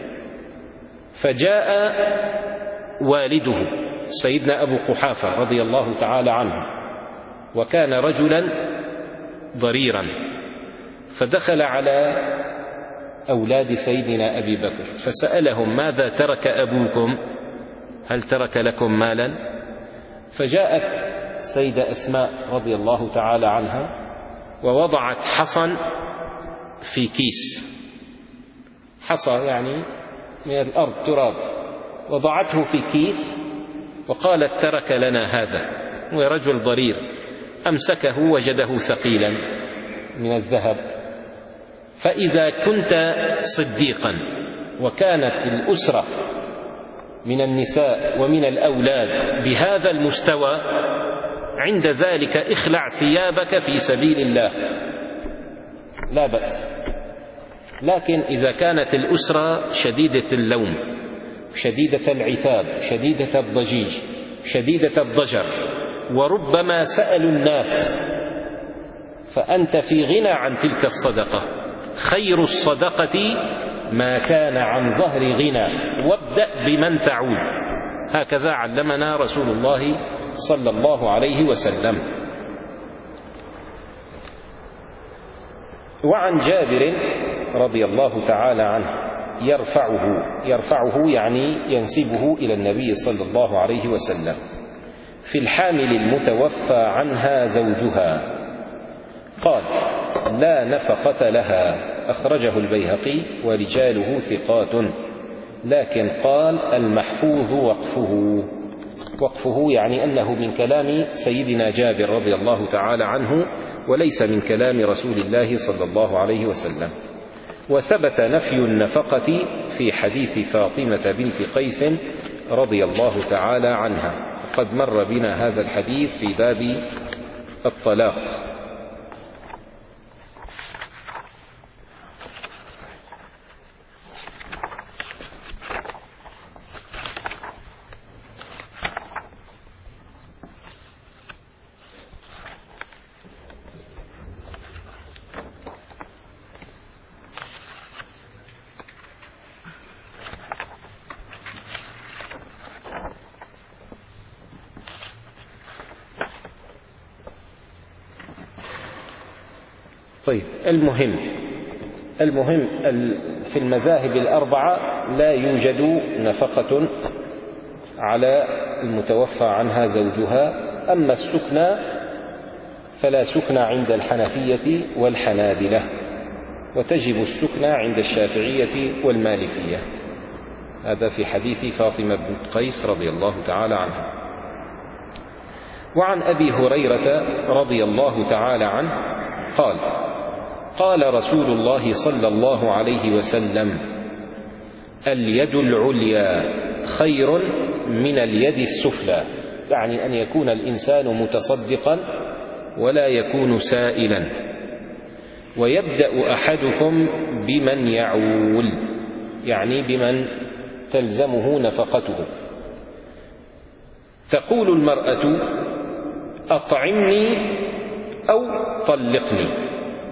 Speaker 1: فجاء والده سيدنا أبو قحافة رضي الله تعالى عنه، وكان رجلا ضريرا، فدخل على أولاد سيدنا أبي بكر فسألهم ماذا ترك أبوكم؟ هل ترك لكم مالا؟ فجاءت السيدة أسماء رضي الله تعالى عنها ووضعت حصا في كيس، حصى يعني من الأرض تراب، وضعته في كيس وقالت ترك لنا هذا، ورجل ضرير أمسكه وجده ثقيلا من الذهب. فإذا كنت صديقا وكانت الأسرة من النساء ومن الأولاد بهذا المستوى، عند ذلك اخلع ثيابك في سبيل الله لا بأس. لكن إذا كانت الأسرة شديدة اللوم، شديدة العتاب، شديدة الضجيج، شديدة الضجر، وربما سألوا الناس، فأنت في غنى عن تلك الصدقة. خير الصدقة ما كان عن ظهر غنى، وابدأ بمن تعود. هكذا علمنا رسول الله صلى الله عليه وسلم. وعن جابر رضي الله تعالى عنه يرفعه يرفعه يعني ينسبه إلى النبي صلى الله عليه وسلم: في الحامل المتوفى عنها زوجها قال: لا نفقة لها، أخرجه البيهقي ورجاله ثقات، لكن قال المحفوظ وقفه. وقفه يعني أنه من كلام سيدنا جابر رضي الله تعالى عنه وليس من كلام رسول الله صلى الله عليه وسلم. وثبت نفي النفقة في حديث فاطمة بنت قيس رضي الله تعالى عنها، قد مر بنا هذا الحديث في باب الطلاق. طيب، المهم المهم في المذاهب الأربعة لا يوجد نفقة على المتوفى عنها زوجها. أما السكنى فلا سكنى عند الحنفية والحنابلة، وتجب السكنى عند الشافعية والمالكية. هذا في حديث فاطمة بنت قيس رضي الله تعالى عنها. وعن أبي هريرة رضي الله تعالى عنه قال: قال رسول الله صلى الله عليه وسلم: اليد العليا خير من اليد السفلى، يعني أن يكون الإنسان متصدقا ولا يكون سائلا. ويبدأ أحدكم بمن يعول، يعني بمن تلزمه نفقته. تقول المرأة: أطعمني أو طلقني.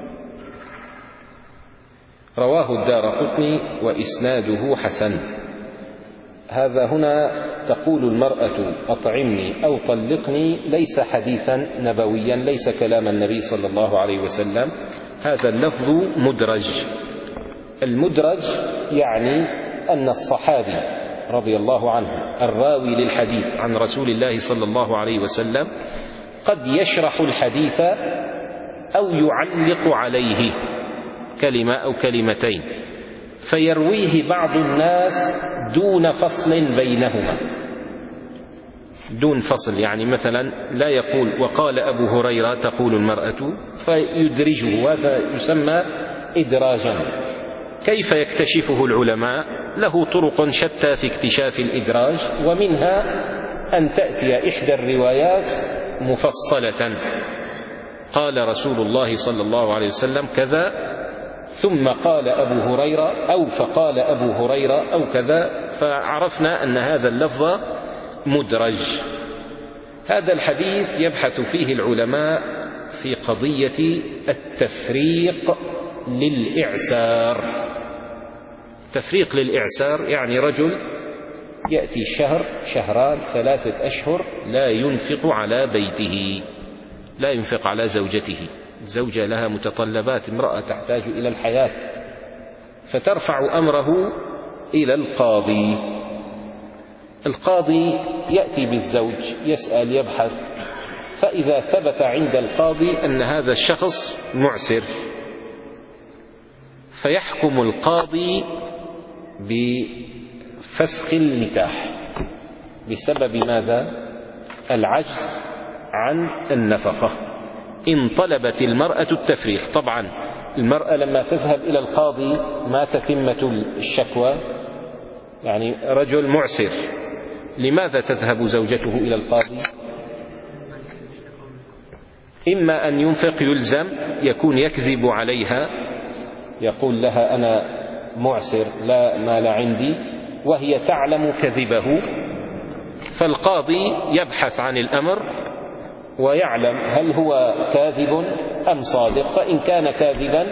Speaker 1: رواه الدارقطني وإسناده حسن. هذا هنا تقول المرأة أطعمني أو طلقني ليس حديثا نبويا، ليس كلام النبي صلى الله عليه وسلم، هذا اللفظ مدرج. المدرج يعني أن الصحابي رضي الله عنه الراوي للحديث عن رسول الله صلى الله عليه وسلم قد يشرح الحديث أو يعلق عليه كلمة أو كلمتين، فيرويه بعض الناس دون فصل بينهما، دون فصل، يعني مثلا لا يقول وقال أبو هريرة تقول المرأة فيدرجه، وهذا يسمى إدراجا. كيف يكتشفه العلماء؟ له طرق شتى في اكتشاف الإدراج، ومنها أن تأتي إحدى الروايات مفصلة، قال رسول الله صلى الله عليه وسلم كذا ثم قال أبو هريرة أو فقال أبو هريرة أو كذا، فعرفنا أن هذا اللفظ مدرج. هذا الحديث يبحث فيه العلماء في قضية التفريق للإعسار. تفريق للإعسار يعني رجل يأتي شهر شهران ثلاثة أشهر لا ينفق على بيته، لا ينفق على زوجته، الزوجة لها متطلبات، امرأة تحتاج إلى الحياة، فترفع أمره إلى القاضي. القاضي يأتي بالزوج يسأل يبحث، فإذا ثبت عند القاضي أن هذا الشخص معسر فيحكم القاضي بفسخ النكاح بسبب ماذا؟ العجز عن النفقة. إن طلبت المرأة التفريق، طبعا المرأة لما تذهب إلى القاضي ما تتمة الشكوى، يعني رجل معسر، لماذا تذهب زوجته إلى القاضي؟ إما أن ينفق يلزم، يكون يكذب عليها، يقول لها أنا معسر لا مال عندي، وهي تعلم كذبه، فالقاضي يبحث عن الأمر ويعلم هل هو كاذب أم صادق، فإن كان كاذبا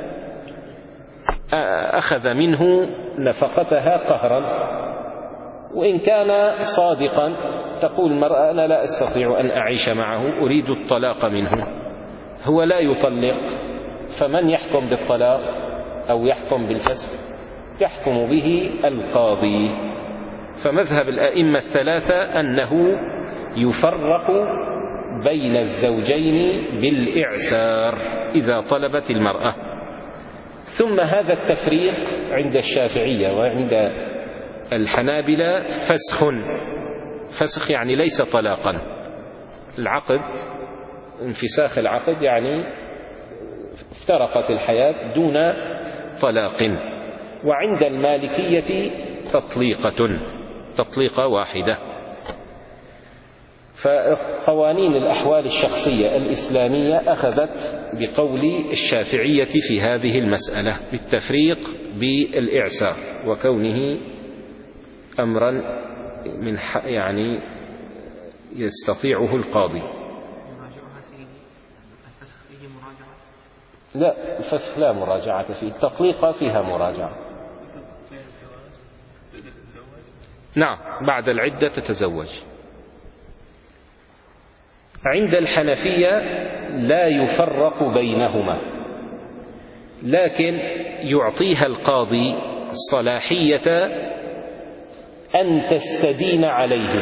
Speaker 1: أخذ منه نفقتها قهرا، وإن كان صادقا تقول المرأة أنا لا أستطيع أن أعيش معه أريد الطلاق منه، هو لا يطلق، فمن يحكم بالطلاق أو يحكم بالفسخ؟ يحكم به القاضي. فمذهب الأئمة الثلاثة أنه يفرق بين الزوجين بالإعسار إذا طلبت المرأة. ثم هذا التفريق عند الشافعية وعند الحنابلة فسخ، فسخ يعني ليس طلاقا، العقد انفساخ العقد يعني افترقت الحياة دون طلاق. وعند المالكية تطليقة، تطليقة واحدة. فقوانين الأحوال الشخصية الإسلامية أخذت بقول الشافعية في هذه المسألة بالتفريق بالإعسار، وكونه أمرا من يعني يستطيعه القاضي. لا، الفسخ لا مراجعة فيه، التطليقة فيها مراجعة. نعم، بعد العدة تتزوج. عند الحنفية لا يفرق بينهما، لكن يعطيها القاضي صلاحية أن تستدين عليه،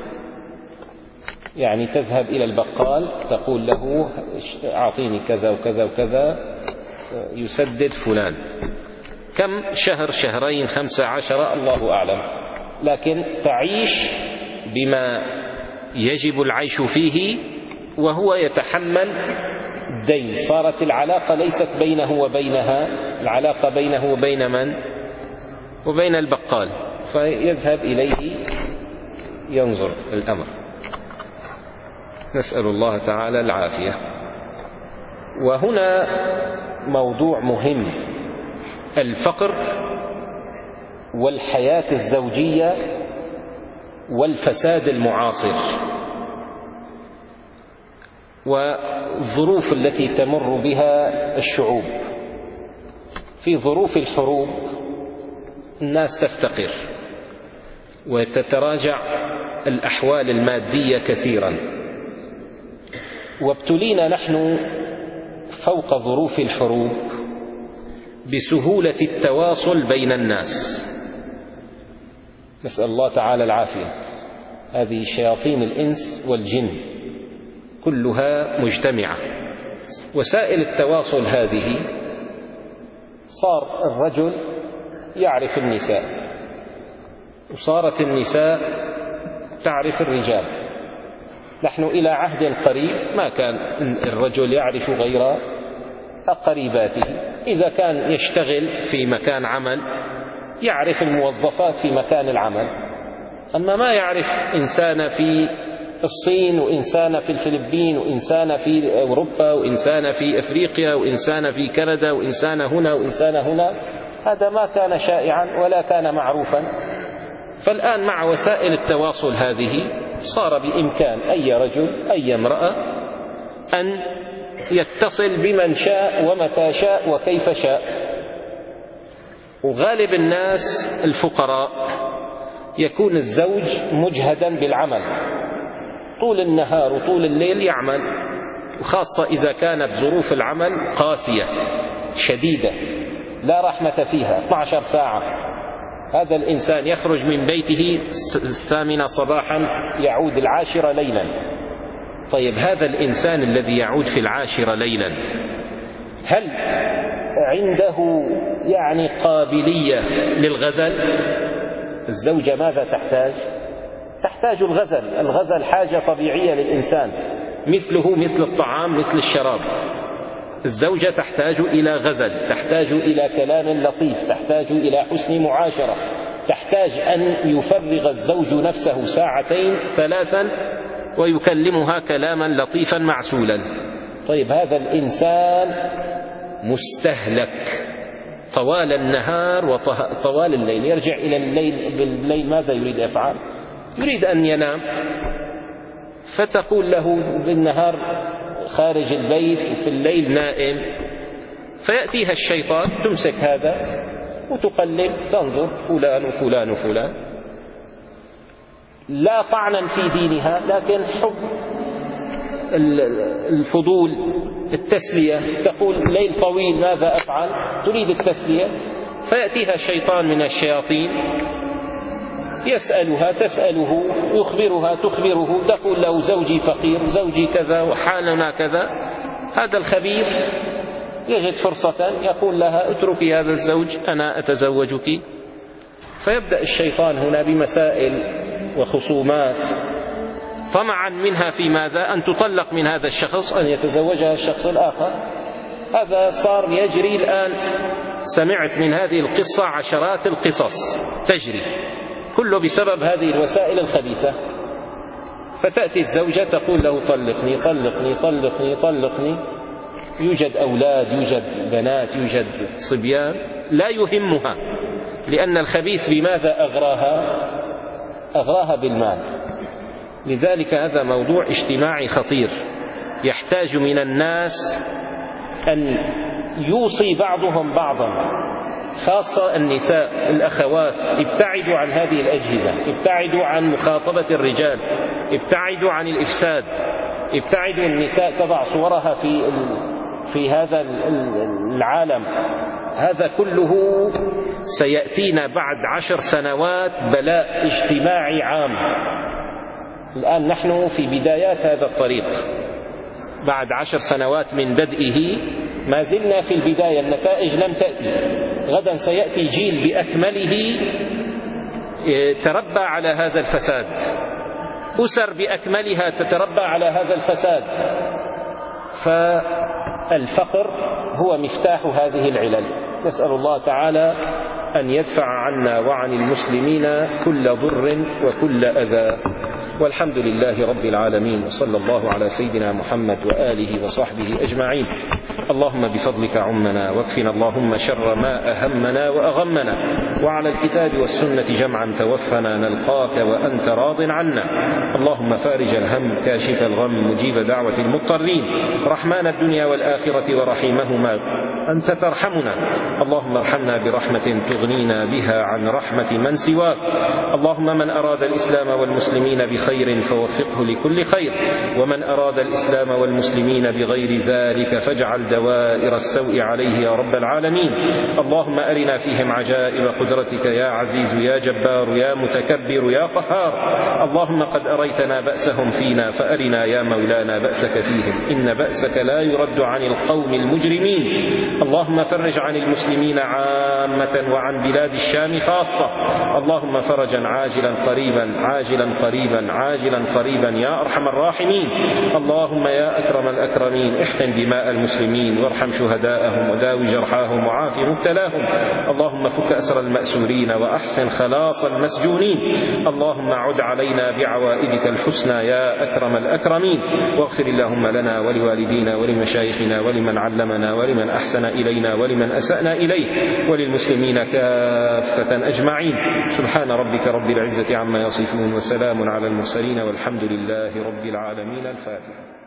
Speaker 1: يعني تذهب إلى البقال تقول له أعطيني كذا وكذا وكذا يسدد فلان، كم شهر شهرين خمسة عشر الله أعلم، لكن تعيش بما يجب العيش فيه وهو يتحمل الدين. صارت العلاقة ليست بينه وبينها، العلاقة بينه وبين من؟ وبين البقال، فيذهب إليه ينظر الأمر. نسأل الله تعالى العافية. وهنا موضوع مهم، الفقر والحياة الزوجية والفساد المعاصر والظروف التي تمر بها الشعوب. في ظروف الحروب الناس تفتقر وتتراجع الأحوال المادية كثيرا، وابتلينا نحن فوق ظروف الحروب بسهولة التواصل بين الناس، نسأل الله تعالى العافية. هذه شياطين الإنس والجن كلها مجتمعة. وسائل التواصل هذه صار الرجل يعرف النساء، وصارت النساء تعرف الرجال. نحن إلى عهد قريب ما كان الرجل يعرف غير قريباته، إذا كان يشتغل في مكان عمل يعرف الموظفات في مكان العمل، أما ما يعرف إنسان في الصين وإنسان في الفلبين وإنسان في أوروبا وإنسان في أفريقيا وإنسان في كندا وإنسان هنا وإنسان هنا، هذا ما كان شائعا ولا كان معروفا. فالآن مع وسائل التواصل هذه صار بإمكان أي رجل أي امرأة أن يتصل بمن شاء ومتى شاء وكيف شاء. وغالب الناس الفقراء يكون الزوج مجهدا بالعمل طول النهار وطول الليل يعمل، وخاصة إذا كانت ظروف العمل قاسية شديدة لا رحمة فيها، اثنتي عشرة ساعة. هذا الإنسان يخرج من بيته الثامنة صباحا يعود العاشرة ليلا. طيب هذا الإنسان الذي يعود في العاشرة ليلا هل عنده يعني قابلية للغزل؟ الزوجة ماذا تحتاج؟ تحتاج الغزل. الغزل حاجة طبيعية للإنسان، مثله مثل الطعام مثل الشراب. الزوجة تحتاج إلى غزل، تحتاج إلى كلام لطيف، تحتاج إلى حسن معاشرة، تحتاج أن يفرغ الزوج نفسه ساعتين ثلاثا ويكلمها كلاما لطيفا معسولا. طيب هذا الإنسان مستهلك طوال النهار وطوال الليل، يرجع إلى الليل بالليل ماذا يريد يفعل؟ يريد أن ينام، فتقول له بالنهار خارج البيت وفي الليل نائم، فيأتيها الشيطان تمسك هذا وتقلب تنظر فلان وفلان وفلان، لا طعنا في دينها لكن حب الفضول التسلية، تقول ليل طويل ماذا أفعل؟ تريد التسلية، فيأتيها شيطان من الشياطين يسألها تسأله، يخبرها تخبره، تقول له زوجي فقير زوجي كذا وحالنا كذا. هذا الخبيث يجد فرصة يقول لها اتركي هذا الزوج أنا أتزوجك، فيبدأ الشيطان هنا بمسائل وخصومات طمعا منها في ماذا؟ أن تطلق من هذا الشخص أن يتزوجها الشخص الآخر. هذا صار يجري الآن، سمعت من هذه القصة عشرات القصص تجري، كله بسبب هذه الوسائل الخبيثة. فتأتي الزوجة تقول له طلقني طلقني طلقني طلقني، يوجد أولاد يوجد بنات يوجد صبيان، لا يهمها، لأن الخبيث بماذا أغراها؟ أغراها بالمال. لذلك هذا موضوع اجتماعي خطير، يحتاج من الناس أن يوصي بعضهم بعضا، خاصة النساء الأخوات، ابتعدوا عن هذه الأجهزة، ابتعدوا عن مخاطبة الرجال، ابتعدوا عن الإفساد، ابتعدوا. النساء تضع صورها في في هذا العالم، هذا كله سيأتينا بعد عشر سنوات بلاء اجتماعي عام. الآن نحن في بدايات هذا الطريق، بعد عشر سنوات من بدئه ما زلنا في البداية، النتائج لم تأتي. غدا سيأتي جيل بأكمله تربى على هذا الفساد، أسر بأكملها تتربى على هذا الفساد. فالفقر هو مفتاح هذه العلل. نسأل الله تعالى أن يدفع عنا وعن المسلمين كل ضر وكل أذى، والحمد لله رب العالمين، وصلى الله على سيدنا محمد وآله وصحبه أجمعين. اللهم بفضلك عمنا، واكفنا اللهم شر ما أهمنا وأغمنا، وعلى الكتاب والسنة جمعا توفنا نلقاك وأنت راض عنا. اللهم فارج الهم كاشف الغم مجيب دعوة المضطرين، رحمن الدنيا والآخرة ورحيمهما، أنت ترحمنا. اللهم ارحمنا برحمة تغنينا بها عن رحمة من سواك. اللهم من أراد الإسلام والمسلمين بخير فوفقه لكل خير، ومن أراد الإسلام والمسلمين بغير ذلك فاجعل دوائر السوء عليه يا رب العالمين. اللهم أرنا فيهم عجائب قدرتك يا عزيز يا جبار يا متكبر يا قهار. اللهم قد أريتنا بأسهم فينا فأرنا يا مولانا بأسك فيهم، إن بأسك لا يرد عن القوم المجرمين. اللهم فرج عن المسلمين عامة وعن بلاد الشام خاصة. اللهم فرجا عاجلا قريبا عاجلا قريبا عاجلا قريبا يا أرحم الراحمين. اللهم يا أكرم الأكرمين احقن دماء المسلمين وارحم شهداءهم وداوي جرحاهم وعاف مبتلاهم. اللهم فك أسر المأسورين وأحسن خلاص المسجونين. اللهم عد علينا بعوائدك الحسنى يا أكرم الأكرمين، واغفر اللهم لنا ولوالدينا ولمشايخنا ولمن علمنا ولمن أحسن إلينا ولمن أسأنا إليه وللمسلمين كافة أجمعين. سبحان ربك رب العزة عما يصفون وسلام على المرسلين والحمد لله رب العالمين. الفاتحة.